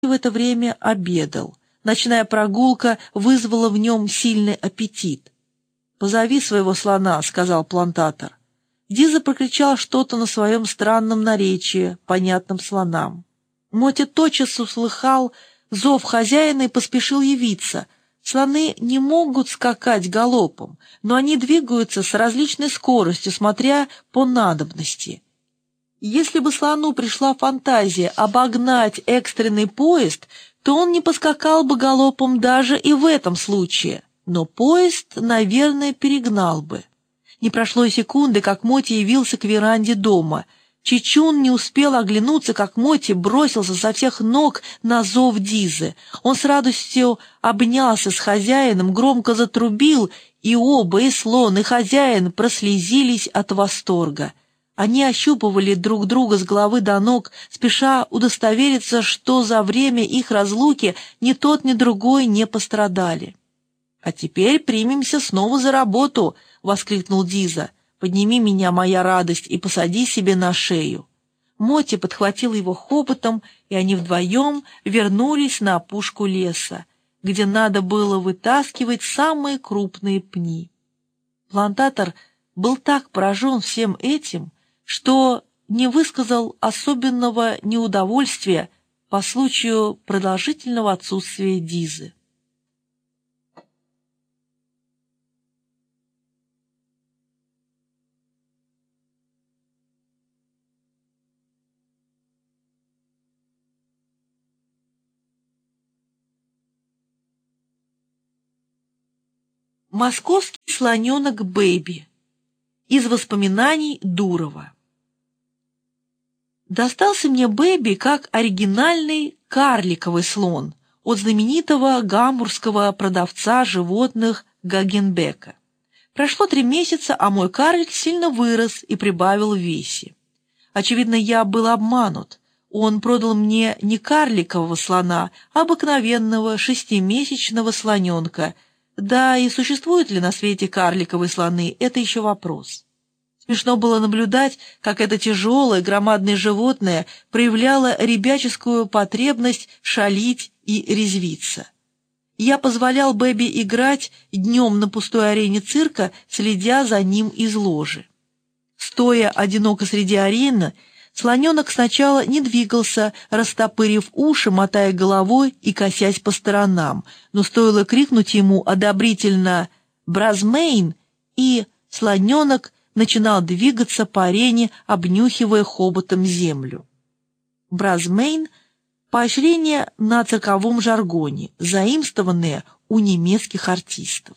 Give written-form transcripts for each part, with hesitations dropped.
в это время обедал. Ночная прогулка вызвала в нем сильный аппетит. «Позови своего слона», — сказал плантатор. Диза прокричал что-то на своем странном наречии, понятном слонам. Моти тотчас услыхал зов хозяина и поспешил явиться. Слоны не могут скакать галопом, но они двигаются с различной скоростью, смотря по надобности. Если бы слону пришла фантазия обогнать экстренный поезд, то он не поскакал бы галопом даже и в этом случае, но поезд, наверное, перегнал бы. Не прошло и секунды, как Моти явился к веранде дома. Чичун не успел оглянуться, как Моти бросился со всех ног на зов Дизы. Он с радостью обнялся с хозяином, громко затрубил, и оба, и слон, и хозяин, прослезились от восторга. Они ощупывали друг друга с головы до ног, спеша удостовериться, что за время их разлуки ни тот, ни другой не пострадали. «А теперь примемся снова за работу», — воскликнул Диза. «Подними меня, моя радость, и посади себе на шею». Моти подхватил его хоботом, и они вдвоем вернулись на опушку леса, где надо было вытаскивать самые крупные пни. Плантатор был так поражен всем этим, что не высказал особенного неудовольствия по случаю продолжительного отсутствия Дизы. Московский слоненок Бэби. Из воспоминаний Дурова. Достался мне Бэби как оригинальный карликовый слон от знаменитого гамбургского продавца животных Гагенбека. Прошло 3 месяца, а мой карлик сильно вырос и прибавил в весе. Очевидно, я был обманут. Он продал мне не карликового слона, а обыкновенного 6-месячного слоненка. Да и существуют ли на свете карликовые слоны, это еще вопрос. Смешно было наблюдать, как это тяжелое, громадное животное проявляло ребяческую потребность шалить и резвиться. Я позволял Бэби играть днем на пустой арене цирка, следя за ним из ложи. Стоя одиноко среди арены, слоненок сначала не двигался, растопырив уши, мотая головой и косясь по сторонам, но стоило крикнуть ему одобрительно «Бразмейн!», и слоненок начинал двигаться по арене, обнюхивая хоботом землю. Бразмейн — поощрение на цирковом жаргоне, заимствованное у немецких артистов.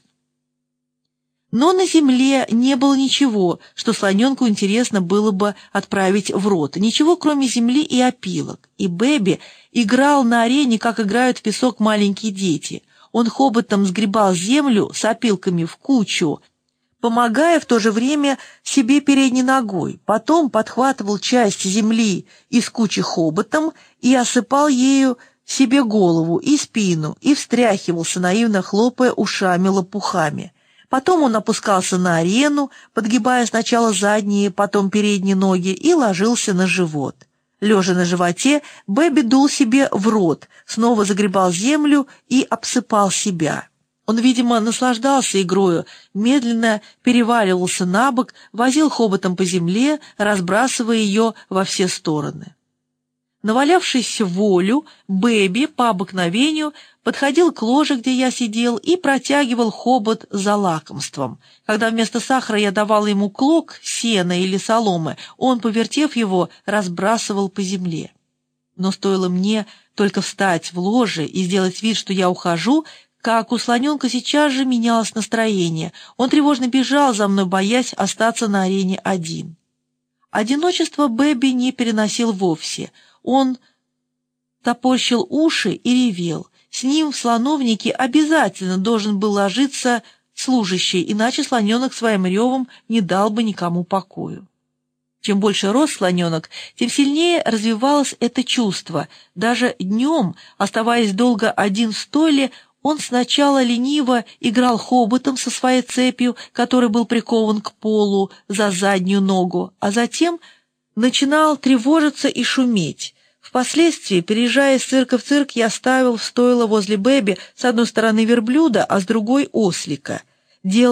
Но на земле не было ничего, что слоненку интересно было бы отправить в рот, ничего, кроме земли и опилок, и Бэби играл на арене, как играют в песок маленькие дети. Он хоботом сгребал землю с опилками в кучу, помогая в то же время себе передней ногой, потом подхватывал часть земли из кучи хоботом и осыпал ею себе голову и спину и встряхивался, наивно хлопая ушами-лопухами. Потом он опускался на арену, подгибая сначала задние, потом передние ноги, и ложился на живот. Лежа на животе, Бэби дул себе в рот, снова загребал землю и обсыпал себя. Он, видимо, наслаждался игрою, медленно переваливался на бок, возил хоботом по земле, разбрасывая ее во все стороны. Навалявшись в волю, Бэби по обыкновению подходил к ложе, где я сидел, и протягивал хобот за лакомством. Когда вместо сахара я давал ему клок, сена или соломы, он, повертев его, разбрасывал по земле. Но стоило мне только встать в ложе и сделать вид, что я ухожу, как у слоненка сейчас же менялось настроение. Он тревожно бежал за мной, боясь остаться на арене один. Одиночество Бэби не переносил вовсе. Он топорщил уши и ревел. С ним в слоновнике обязательно должен был ложиться служащий, иначе слоненок своим ревом не дал бы никому покою. Чем больше рос слоненок, тем сильнее развивалось это чувство. Даже днем, оставаясь долго один в стойле, он сначала лениво играл хоботом со своей цепью, который был прикован к полу за заднюю ногу, а затем начинал тревожиться и шуметь. В Впоследствии, переезжая из цирка в цирк, я ставил в стойло возле Бэби с одной стороны верблюда, а с другой — ослика. Делал